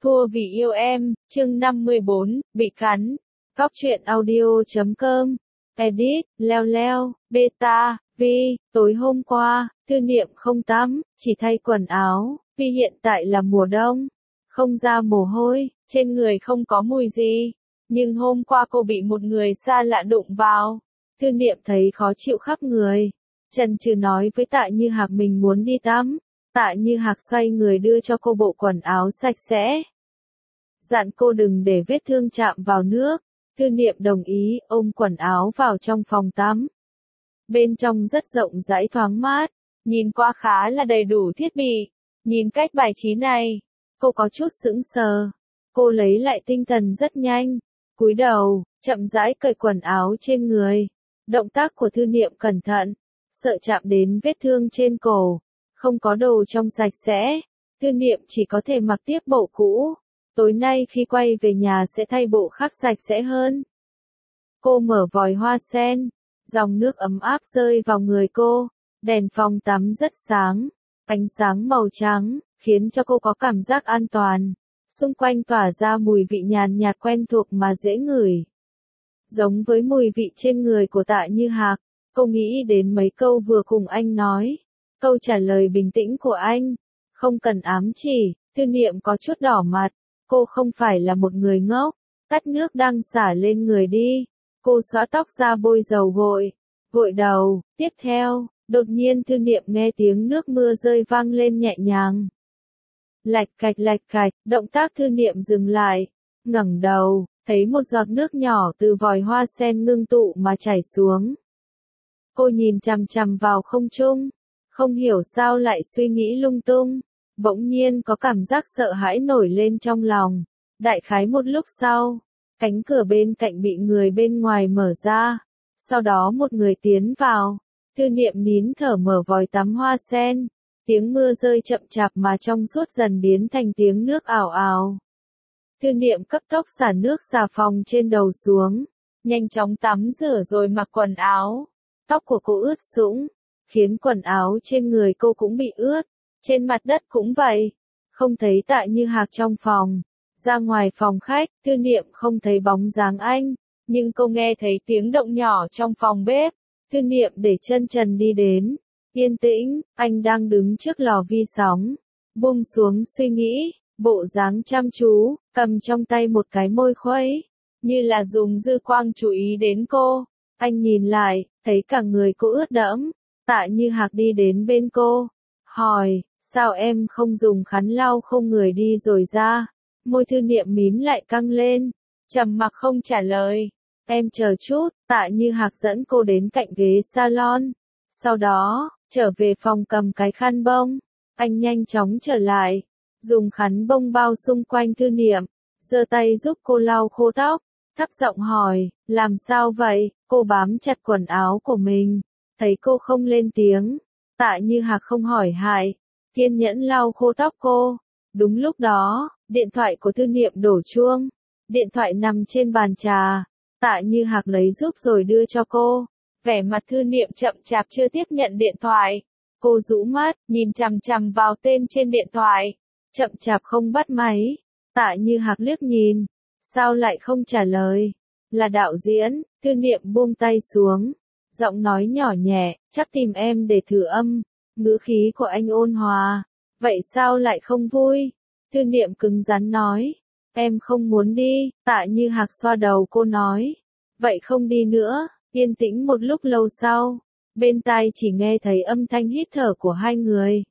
Thua vì yêu em, chương 54, bị cắn. Góc truyện audio.com. Edit, leo leo, beta, vi, tối hôm qua, Tư Niệm không tắm, chỉ thay quần áo, vì hiện tại là mùa đông. Không ra mồ hôi, trên người không có mùi gì. Nhưng hôm qua cô bị một người xa lạ đụng vào. Tư Niệm thấy khó chịu khắp người. Chần chừ nói với Tạ Như Hạc mình muốn đi tắm. Tạ Như Hạc xoay người đưa cho cô bộ quần áo sạch sẽ. Dặn cô đừng để vết thương chạm vào nước. Tư Niệm đồng ý, ôm quần áo vào trong phòng tắm. Bên trong rất rộng rãi thoáng mát, nhìn qua khá là đầy đủ thiết bị. Nhìn cách bài trí này, cô có chút sững sờ. Cô lấy lại tinh thần rất nhanh, cúi đầu, chậm rãi cởi quần áo trên người. Động tác của Tư Niệm cẩn thận, sợ chạm đến vết thương trên cổ. Không có đồ trong sạch sẽ, Tư Niệm chỉ có thể mặc tiếp bộ cũ. Tối nay khi quay về nhà sẽ thay bộ khác sạch sẽ hơn. Cô mở vòi hoa sen, dòng nước ấm áp rơi vào người cô. Đèn phòng tắm rất sáng, ánh sáng màu trắng, khiến cho cô có cảm giác an toàn. Xung quanh tỏa ra mùi vị nhàn nhạt quen thuộc mà dễ ngửi. Giống với mùi vị trên người của Tạ Như Hạc, cô nghĩ đến mấy câu vừa cùng anh nói. Câu trả lời bình tĩnh của anh, không cần ám chỉ. Tư Niệm có chút đỏ mặt. Cô không phải là một người ngốc. Tắt nước đang xả lên người đi. Cô xõa tóc ra bôi dầu gội. Gội đầu. Tiếp theo, đột nhiên Tư Niệm nghe tiếng nước mưa rơi vang lên nhẹ nhàng. Lạch cạch, động tác Tư Niệm dừng lại. Ngẩng đầu, thấy một giọt nước nhỏ từ vòi hoa sen ngưng tụ mà chảy xuống. Cô nhìn chằm chằm vào không trung. Không hiểu sao lại suy nghĩ lung tung. Bỗng nhiên có cảm giác sợ hãi nổi lên trong lòng. Đại khái một lúc sau, cánh cửa bên cạnh bị người bên ngoài mở ra. Sau đó một người tiến vào. Tư Niệm nín thở mở vòi tắm hoa sen. Tiếng mưa rơi chậm chạp mà trong suốt dần biến thành tiếng nước ào ào. Tư Niệm cấp tốc xả nước xà phòng trên đầu xuống. Nhanh chóng tắm rửa rồi mặc quần áo. Tóc của cô ướt sũng, khiến quần áo trên người cô cũng bị ướt. Trên mặt đất cũng vậy. Không thấy Tạ Như Hạc trong phòng. Ra ngoài phòng khách, Tư Niệm không thấy bóng dáng anh. Nhưng cô nghe thấy tiếng động nhỏ trong phòng bếp. Tư Niệm để chân trần đi đến. Yên tĩnh, anh đang đứng trước lò vi sóng. Buông xuống suy nghĩ, bộ dáng chăm chú, cầm trong tay một cái môi khuấy. Như là dùng dư quang chú ý đến cô. Anh nhìn lại, thấy cả người cô ướt đẫm. Tạ Như Hạc đi đến bên cô. Hỏi, sao em không dùng khăn lau khô người đi rồi ra? Môi Tư Niệm mím lại căng lên. Trầm mặc không trả lời. Em chờ chút. Tạ Như Hạc dẫn cô đến cạnh ghế salon. Sau đó, trở về phòng cầm cái khăn bông. Anh nhanh chóng trở lại. Dùng khăn bông bao xung quanh Tư Niệm. Giơ tay giúp cô lau khô tóc. Thấp giọng hỏi, làm sao vậy? Cô bám chặt quần áo của mình. Thấy cô không lên tiếng. Tạ Như Hạc không hỏi hại. Kiên nhẫn lau khô tóc cô. Đúng lúc đó, điện thoại của Tư Niệm đổ chuông. Điện thoại nằm trên bàn trà. Tạ Như Hạc lấy giúp rồi đưa cho cô. Vẻ mặt Tư Niệm chậm chạp chưa tiếp nhận điện thoại. Cô rũ mắt, nhìn chằm chằm vào tên trên điện thoại. Chậm chạp không bắt máy. Tạ Như Hạc liếc nhìn. Sao lại không trả lời? Là đạo diễn. Tư Niệm buông tay xuống. Giọng nói nhỏ nhẹ, chắc tìm em để thử âm. Ngữ khí của anh ôn hòa. Vậy sao lại không vui? Tư Niệm cứng rắn nói. Em không muốn đi. Tạ Như Hạc xoa đầu cô nói. Vậy không đi nữa. Yên tĩnh một lúc lâu sau. Bên tai chỉ nghe thấy âm thanh hít thở của hai người.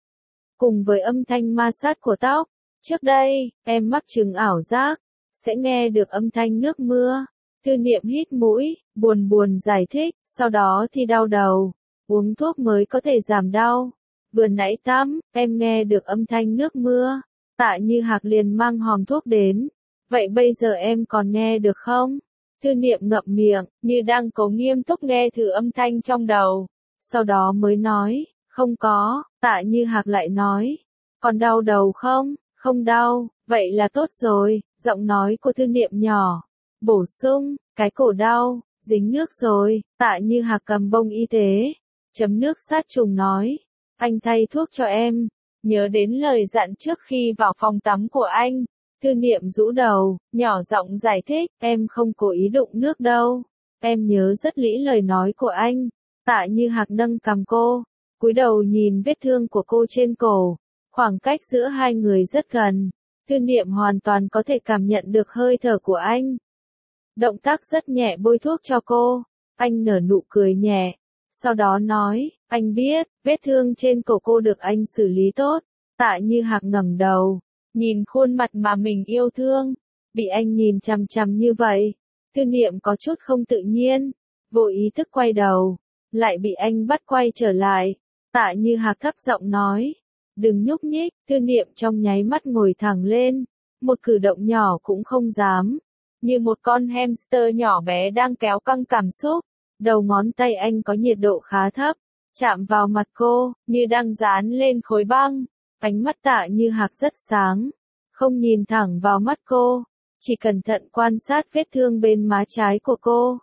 Cùng với âm thanh ma sát của tóc. Trước đây, em mắc chứng ảo giác. Sẽ nghe được âm thanh nước mưa. Tư Niệm hít mũi, buồn buồn giải thích. Sau đó thì đau đầu. Uống thuốc mới có thể giảm đau. Vừa nãy tắm, em nghe được âm thanh nước mưa. Tạ Như Hạc liền mang hòm thuốc đến. Vậy bây giờ em còn nghe được không? Tư Niệm ngậm miệng, như đang cố nghiêm túc nghe thử âm thanh trong đầu. Sau đó mới nói, không có. Tạ Như Hạc lại nói, còn đau đầu không? Không đau, vậy là tốt rồi. Giọng nói của Tư Niệm nhỏ. Bổ sung, cái cổ đau, dính nước rồi. Tạ Như Hạc cầm bông y tế. Chấm nước sát trùng nói. Anh thay thuốc cho em. Nhớ đến lời dặn trước khi vào phòng tắm của anh. Thư niệm rũ đầu, nhỏ giọng giải thích, em không cố ý đụng nước đâu. Em nhớ rất lỹ lời nói của anh. Tạ Như Hạc nâng cằm cô, cúi đầu nhìn vết thương của cô trên cổ. Khoảng cách giữa hai người rất gần. Thư niệm hoàn toàn có thể cảm nhận được hơi thở của anh. Động tác rất nhẹ bôi thuốc cho cô. Anh nở nụ cười nhẹ. Sau đó nói, anh biết, vết thương trên cổ cô được anh xử lý tốt. Tạ Như Hạc ngẩng đầu, nhìn khuôn mặt mà mình yêu thương. Bị anh nhìn chằm chằm như vậy. Thư niệm có chút không tự nhiên. Vô ý thức quay đầu. Lại bị anh bắt quay trở lại. Tạ Như Hạc thấp giọng nói. Đừng nhúc nhích. Thư niệm trong nháy mắt ngồi thẳng lên. Một cử động nhỏ cũng không dám. Như một con hamster nhỏ bé đang kéo căng cảm xúc. Đầu ngón tay anh có nhiệt độ khá thấp. Chạm vào mặt cô, như đang dán lên khối băng. Ánh mắt Tạ Như Hạc rất sáng. Không nhìn thẳng vào mắt cô. Chỉ cẩn thận quan sát vết thương bên má trái của cô.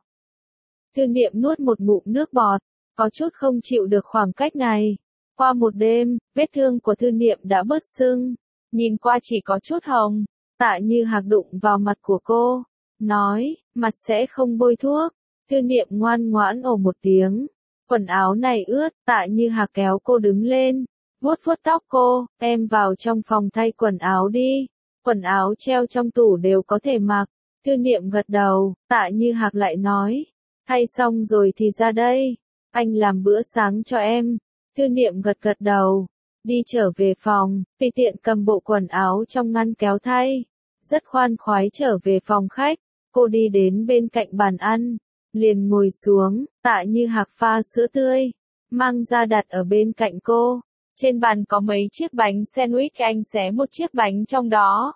Thư niệm nuốt một ngụm nước bọt. Có chút không chịu được khoảng cách này. Qua một đêm, vết thương của thư niệm đã bớt sưng. Nhìn qua chỉ có chút hồng. Tạ Như Hạc đụng vào mặt của cô. Nói, mặt sẽ không bôi thuốc. Thư niệm ngoan ngoãn ồ một tiếng. Quần áo này ướt, Tạ Như Hạc kéo cô đứng lên. Vuốt vuốt tóc cô, em vào trong phòng thay quần áo đi. Quần áo treo trong tủ đều có thể mặc. Thư niệm gật đầu, Tạ Như Hạc lại nói. Thay xong rồi thì ra đây. Anh làm bữa sáng cho em. Thư niệm gật gật đầu. Đi trở về phòng, tùy tiện cầm bộ quần áo trong ngăn kéo thay. Rất khoan khoái trở về phòng khách. Cô đi đến bên cạnh bàn ăn. Liền ngồi xuống, Tạ Như Hạc pha sữa tươi. Mang ra đặt ở bên cạnh cô. Trên bàn có mấy chiếc bánh sandwich, anh xé một chiếc bánh trong đó.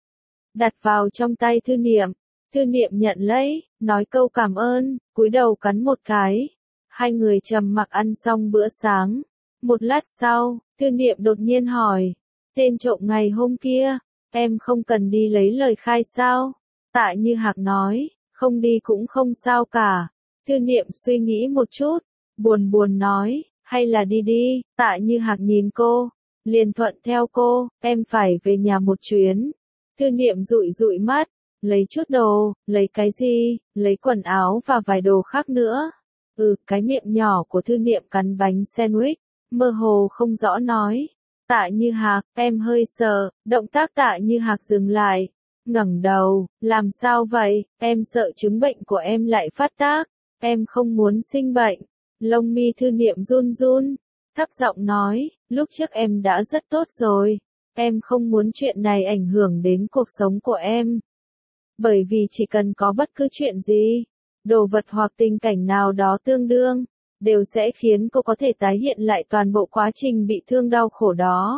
Đặt vào trong tay thư niệm. Thư niệm nhận lấy, nói câu cảm ơn, cúi đầu cắn một cái. Hai người trầm mặc ăn xong bữa sáng. Một lát sau, thư niệm đột nhiên hỏi. Tên trộm ngày hôm kia, em không cần đi lấy lời khai sao? Tạ Như Hạc nói, không đi cũng không sao cả. Thư niệm suy nghĩ một chút, buồn buồn nói, hay là đi đi. Tạ Như Hạc nhìn cô, liền thuận theo cô, em phải về nhà một chuyến. Thư niệm dụi dụi mắt, lấy chút đồ, lấy cái gì, lấy quần áo và vài đồ khác nữa. Cái miệng nhỏ của thư niệm cắn bánh sandwich, mơ hồ không rõ nói. Tạ Như Hạc, em hơi sợ. Động tác Tạ Như Hạc dừng lại, ngẩng đầu, làm sao vậy, em sợ chứng bệnh của em lại phát tác, em không muốn sinh bệnh. Lông mi thư niệm run run, thấp giọng nói, lúc trước em đã rất tốt rồi, em không muốn chuyện này ảnh hưởng đến cuộc sống của em. Bởi vì chỉ cần có bất cứ chuyện gì, đồ vật hoặc tình cảnh nào đó tương đương, đều sẽ khiến cô có thể tái hiện lại toàn bộ quá trình bị thương đau khổ đó.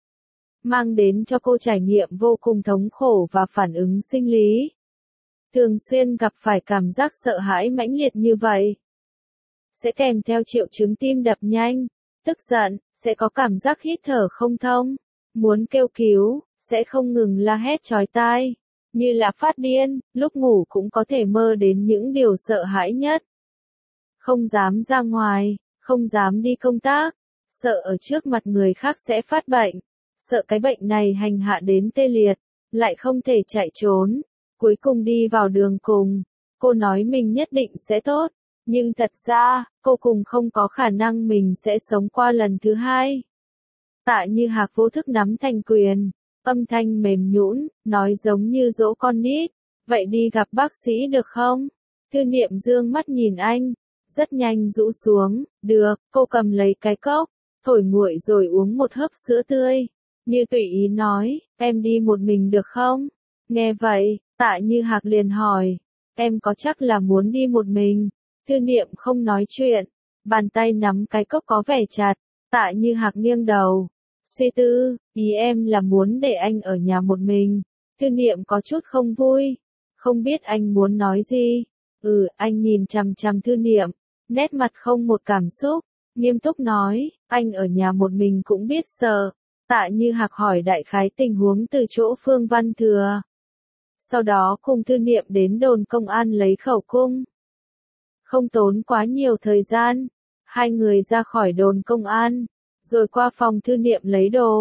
Mang đến cho cô trải nghiệm vô cùng thống khổ và phản ứng sinh lý. Thường xuyên gặp phải cảm giác sợ hãi mãnh liệt như vậy. Sẽ kèm theo triệu chứng tim đập nhanh, tức giận, sẽ có cảm giác hít thở không thông, muốn kêu cứu, sẽ không ngừng la hét chói tai, như là phát điên, lúc ngủ cũng có thể mơ đến những điều sợ hãi nhất. Không dám ra ngoài, không dám đi công tác, sợ ở trước mặt người khác sẽ phát bệnh, sợ cái bệnh này hành hạ đến tê liệt, lại không thể chạy trốn, cuối cùng đi vào đường cùng. Cô nói mình nhất định sẽ tốt, nhưng thật ra, cô cùng không có khả năng mình sẽ sống qua lần thứ hai. Tạ Như Hạc vô thức nắm thành quyền, âm thanh mềm nhũn, nói giống như dỗ con nít. Vậy đi gặp bác sĩ được không? Thư niệm dương mắt nhìn anh, rất nhanh rũ xuống, được, cô cầm lấy cái cốc, thổi nguội rồi uống một hớp sữa tươi. Như tùy ý nói, em đi một mình được không? Nghe vậy, Tạ Như Hạc liền hỏi, em có chắc là muốn đi một mình? Thư niệm không nói chuyện, bàn tay nắm cái cốc có vẻ chặt. Tạ Như Hạc nghiêng đầu, suy tư, ý em là muốn để anh ở nhà một mình. Thư niệm có chút không vui, không biết anh muốn nói gì. Anh nhìn chằm chằm thư niệm, nét mặt không một cảm xúc, nghiêm túc nói, anh ở nhà một mình cũng biết sợ. Tạ Như Hạc hỏi đại khái tình huống từ chỗ Phương Văn Thừa. Sau đó cùng thư niệm đến đồn công an lấy khẩu cung. Không tốn quá nhiều thời gian, hai người ra khỏi đồn công an, rồi qua phòng thư niệm lấy đồ.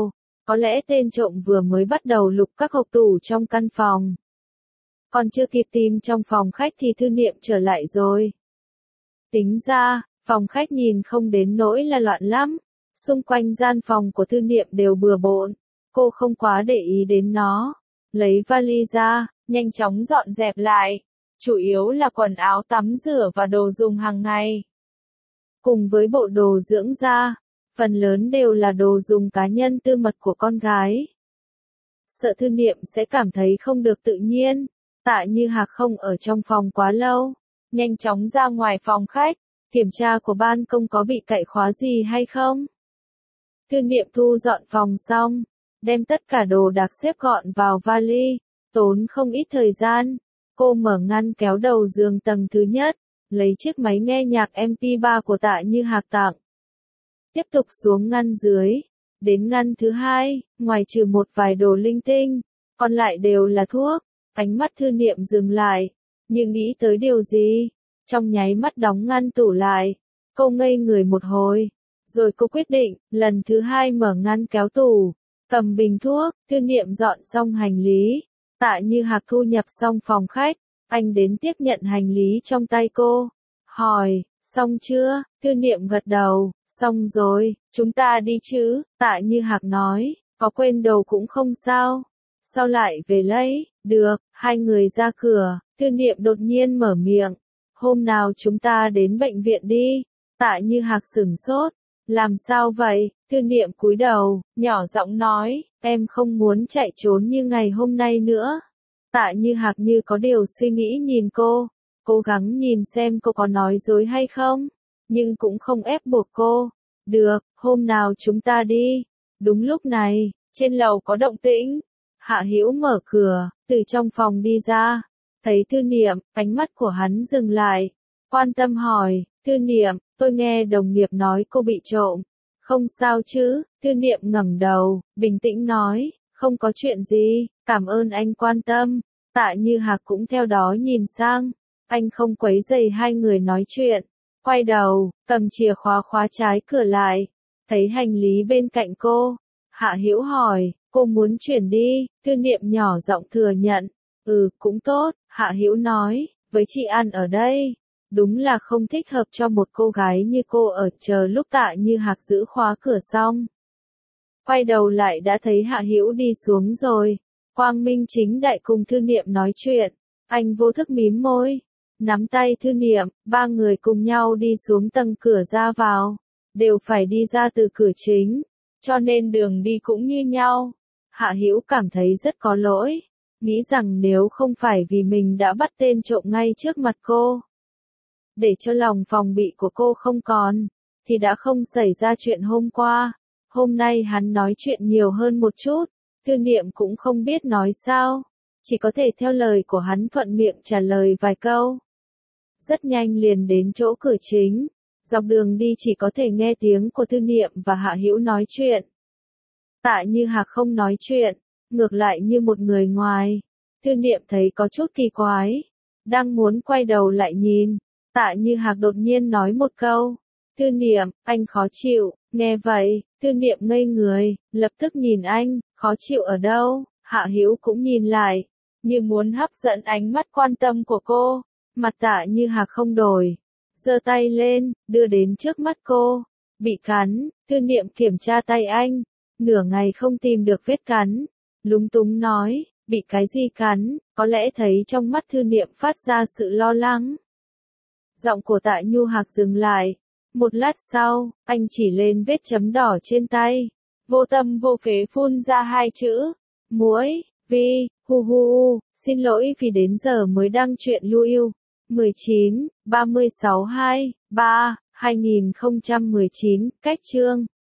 Có lẽ tên trộm vừa mới bắt đầu lục các hộp tủ trong căn phòng. Còn chưa kịp tìm trong phòng khách thì Thư Niệm trở lại rồi. Tính ra, phòng khách nhìn không đến nỗi là loạn lắm. Xung quanh gian phòng của Thư Niệm đều bừa bộn. Cô không quá để ý đến nó. Lấy vali ra, nhanh chóng dọn dẹp lại. Chủ yếu là quần áo tắm rửa và đồ dùng hàng ngày. Cùng với bộ đồ dưỡng da, phần lớn đều là đồ dùng cá nhân tư mật của con gái. Sợ Thư Niệm sẽ cảm thấy không được tự nhiên. Tạ Như Hạc không ở trong phòng quá lâu. Nhanh chóng ra ngoài phòng khách, kiểm tra của ban công có bị cậy khóa gì hay không. Thư Niệm thu dọn phòng xong, đem tất cả đồ đạc xếp gọn vào vali, tốn không ít thời gian. Cô mở ngăn kéo đầu giường tầng thứ nhất, lấy chiếc máy nghe nhạc MP3 của Tạ Như Hạc tặng. Tiếp tục xuống ngăn dưới, đến ngăn thứ hai, ngoài trừ một vài đồ linh tinh, còn lại đều là thuốc. Ánh mắt Thư Niệm dừng lại, nhưng nghĩ tới điều gì, trong nháy mắt đóng ngăn tủ lại. Cô ngây người một hồi, rồi cô quyết định, lần thứ hai mở ngăn kéo tủ, cầm bình thuốc. Thư Niệm dọn xong hành lý. Tạ Như Hạc thu nhập xong phòng khách, anh đến tiếp nhận hành lý trong tay cô. Hỏi, xong chưa? Thư Niệm gật đầu, xong rồi, chúng ta đi chứ? Tạ Như Hạc nói, có quên đồ cũng không sao. Sao lại về lấy? Được, hai người ra cửa, Thư Niệm đột nhiên mở miệng. Hôm nào chúng ta đến bệnh viện đi. Tạ Như Hạc sửng sốt. Làm sao vậy? Thư Niệm cúi đầu, nhỏ giọng nói, em không muốn chạy trốn như ngày hôm nay nữa. Tạ Như Hạc như có điều suy nghĩ nhìn cô, cố gắng nhìn xem cô có nói dối hay không, nhưng cũng không ép buộc cô. Được, hôm nào chúng ta đi. Đúng lúc này, trên lầu có động tĩnh. Hạ Hữu mở cửa, từ trong phòng đi ra, thấy Thư Niệm, ánh mắt của hắn dừng lại, quan tâm hỏi, Thư Niệm, tôi nghe đồng nghiệp nói cô bị trộm. Không sao chứ? Thư Niệm ngẩng đầu, bình tĩnh nói, không có chuyện gì, cảm ơn anh quan tâm. Tạ Như Hạc cũng theo đó nhìn sang, anh không quấy rầy hai người nói chuyện, quay đầu, cầm chìa khóa khóa trái cửa lại, thấy hành lý bên cạnh cô. Hạ Hữu hỏi, cô muốn chuyển đi? Thư Niệm nhỏ giọng thừa nhận, cũng tốt. Hạ Hữu nói, với chị An ở đây, đúng là không thích hợp cho một cô gái như cô ở chờ lúc Tạ Như Hạc giữ khóa cửa xong. Quay đầu lại đã thấy Hạ Hữu đi xuống rồi, quang minh chính đại cùng Thư Niệm nói chuyện. Anh vô thức mím môi, nắm tay Thư Niệm, ba người cùng nhau đi xuống tầng cửa ra vào, đều phải đi ra từ cửa chính, cho nên đường đi cũng như nhau. Hạ Hữu cảm thấy rất có lỗi, nghĩ rằng nếu không phải vì mình đã bắt tên trộm ngay trước mặt cô, để cho lòng phòng bị của cô không còn, thì đã không xảy ra chuyện hôm qua. Hôm nay hắn nói chuyện nhiều hơn một chút, Thư Niệm cũng không biết nói sao, chỉ có thể theo lời của hắn thuận miệng trả lời vài câu. Rất nhanh liền đến chỗ cửa chính, dọc đường đi chỉ có thể nghe tiếng của Thư Niệm và Hạ Hữu nói chuyện. Tạ Như Hạc không nói chuyện, ngược lại như một người ngoài. Thư Niệm thấy có chút kỳ quái, đang muốn quay đầu lại nhìn, Tạ Như Hạc đột nhiên nói một câu, Thư Niệm, anh khó chịu. Nghe vậy, Thư Niệm ngây người, lập tức nhìn anh, khó chịu ở đâu? Hạ Hữu cũng nhìn lại, như muốn hấp dẫn ánh mắt quan tâm của cô. Mặt Tạ Như Hạc không đổi, giơ tay lên, đưa đến trước mắt cô. Bị cắn. Thư Niệm kiểm tra tay anh, nửa ngày không tìm được vết cắn, lúng túng nói, bị cái gì cắn? Có lẽ thấy trong mắt Thư Niệm phát ra sự lo lắng. Giọng của Tạ Như Hạc dừng lại. Một lát sau, anh chỉ lên vết chấm đỏ trên tay, vô tâm vô phế phun ra hai chữ, muỗi. Vi, hu, xin lỗi vì đến giờ mới đăng truyện lưu yêu. 19, 36 2, 3, 2019, cách chương.